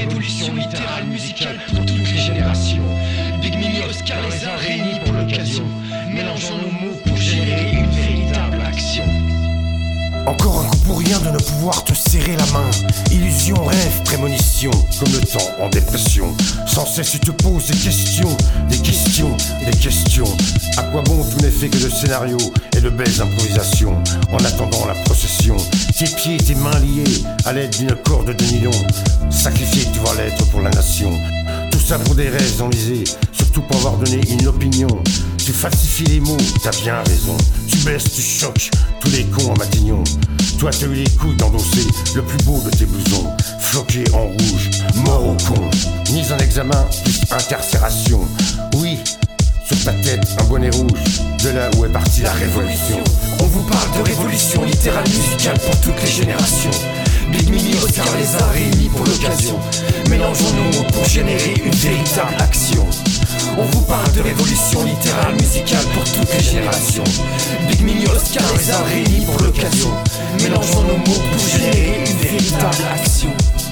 révolution littérale musicale pour toutes les générations. Big Mini, Oscar, les uns réunis pour l'occasion. Mélangeons nos mots pour générer une véritable action. Encore un coup pour rien de ne pouvoir te serrer la main. Illusion, rêve, prémonition, comme le temps en dépression. Sans cesse tu te poses des questions, des questions, des questions. À quoi bon tout n'est fait que de scénarios et de belles improvisations. En attendant la procession, tes pieds, tes mains liés à l'aide d'une corde de nylon. Sacrifié tu vas l'être pour la nation. Tout ça pour des rêves enlisés, surtout pour avoir donné une opinion. Tu falsifies les mots, t'as bien raison. Tu baisses, tu choques tous les cons en Matignon. Toi t'as eu les couilles d'endosser le plus beau de tes blousons. Floqué en rouge, mort au con. Mise en examen, plus incarcération. Oui, sur ta tête un bonnet rouge. De là où est partie la révolution. On vous parle de révolution littérale musicale pour toutes les générations. Big Mini, Oscar, les uns réunis pour l'occasion. Mélangeons nos mots pour générer une véritable action. On vous parle de révolution littérale musicale pour toutes les générations. Big Mini, Oscar, les uns réunis pour l'occasion. Mélangeons nos mots pour générer une véritable action.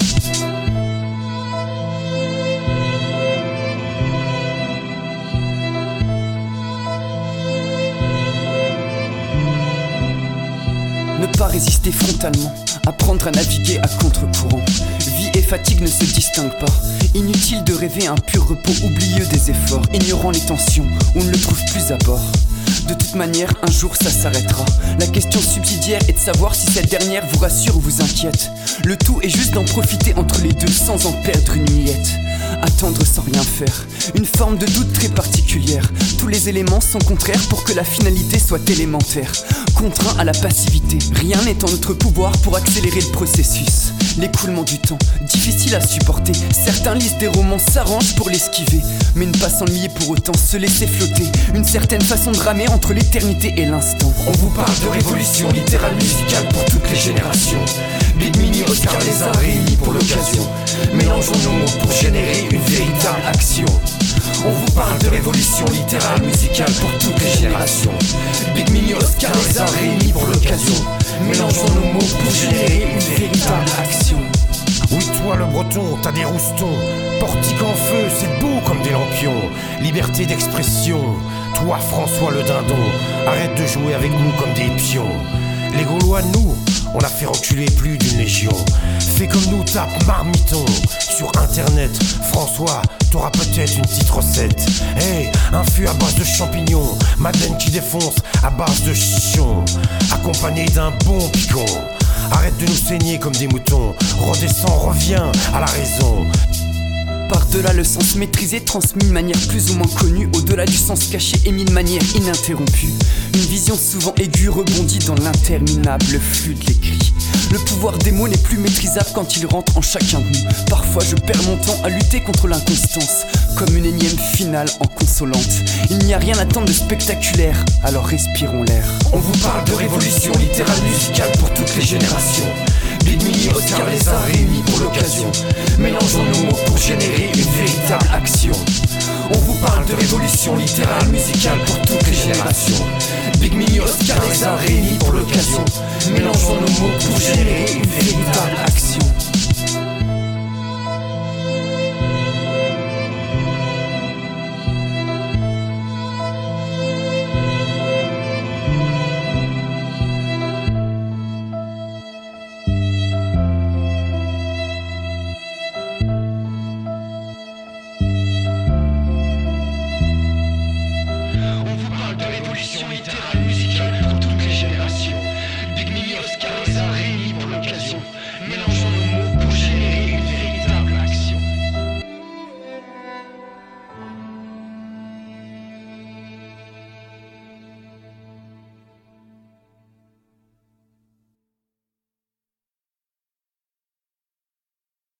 Ne pas résister frontalement, apprendre à naviguer à contre-courant. Vie et fatigue ne se distinguent pas. Inutile de rêver un pur repos oublieux des efforts, ignorant les tensions, on ne le trouve plus à bord. De toute manière, un jour ça s'arrêtera. La question subsidiaire est de savoir si cette dernière vous rassure ou vous inquiète. Le tout est juste d'en profiter entre les deux sans en perdre une miette. Attendre sans rien faire, une forme de doute très particulière. Tous les éléments sont contraires pour que la finalité soit élémentaire. Contraint à la passivité, rien n'est en notre pouvoir pour accélérer le processus. L'écoulement du temps, difficile à supporter. Certains lisent des romans, s'arrangent pour l'esquiver. Mais ne pas s'ennuyer pour autant, se laisser flotter. Une certaine façon de ramer entre l'éternité et l'instant. On vous parle de révolution littérale musicale pour toutes les générations. Big Mini, Oscar, les uns réunis pour l'occasion. Mélangeons nos mots pour générer une véritable action. On vous parle de révolution littérale musicale pour toutes les générations. Big Mini, Oscar, les uns réunis pour l'occasion. Mélangeons nos mots pour générer une véritable action. Oui toi le breton, t'as des roustons. Portique en feu, c'est beau comme des lampions. Liberté d'expression. Toi François le dindon, arrête de jouer avec nous comme des pions. Les Gaulois, nous, on a fait reculer plus d'une légion. Fais comme nous, tape marmiton sur internet. François, t'auras peut-être une petite recette. Hey, un fût à base de champignons, madeleine qui défonce à base de chichon, accompagné d'un bon picon. Arrête de nous saigner comme des moutons. Redescends, reviens à la raison. Par-delà le sens maîtrisé, transmis de manière plus ou moins connue, au-delà du sens caché, émis de manière ininterrompue. Une vision souvent aiguë rebondit dans l'interminable flux de l'écrit. Le pouvoir des mots n'est plus maîtrisable quand il rentre en chacun de nous. Parfois je perds mon temps à lutter contre l'inconstance, comme une énième finale en consolante. Il n'y a rien à attendre de spectaculaire, alors respirons l'air. On vous parle de révolution littérale musicale pour toutes les générations. Big Mini, Oscar, les uns réunis pour l'occasion. Mélangeons nos mots pour générer une véritable action. On vous parle de révolution littérale musicale pour toutes les générations. Big Mini, Oscar, les uns réunis pour l'occasion. Mélangeons nos mots pour générer une véritable action.